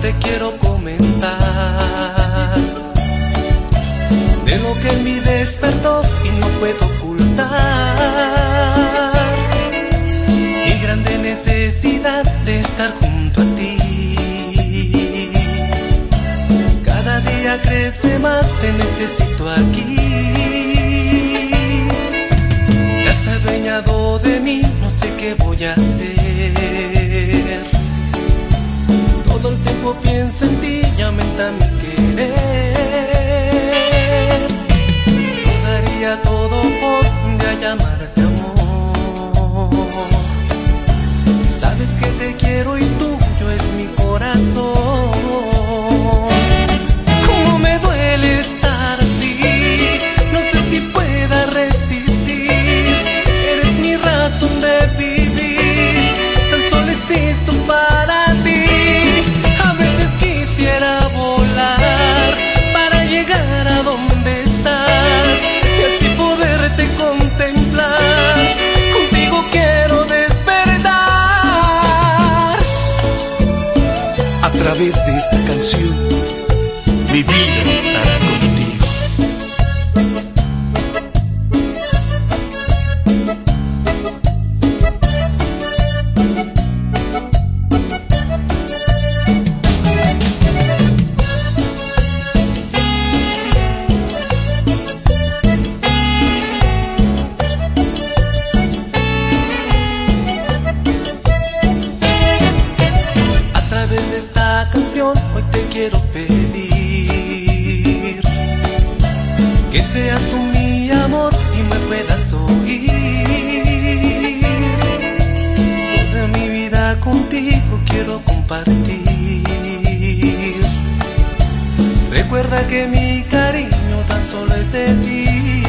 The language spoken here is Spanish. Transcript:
te quiero comentar de lo que en mí despertó y no puedo ocultar. Mi grande necesidad de estar junto a ti. Cada día crece más, te necesito aquí. Te has adueñado de mí, no sé qué voy a hacer. Todo el tiempo pienso en ti y aumenta mi querer. Yo daría todo por ya llamarte amor. Sabes que te quiero y tuyo es mi corazón. Cómo me duele estar así, no sé si pueda resistir. Eres mi razón de vivir, tan solo existo para ti. A veces quisiera volar para llegar a donde estás y así poderte contemplar. Contigo quiero despertar. A través de esta canción, mi vida estará contigo. A través de esta canción hoy te quiero pedir que seas tú mi amor y me puedas oír. Toda mi vida contigo quiero compartir. Recuerda que mi cariño tan solo es de ti.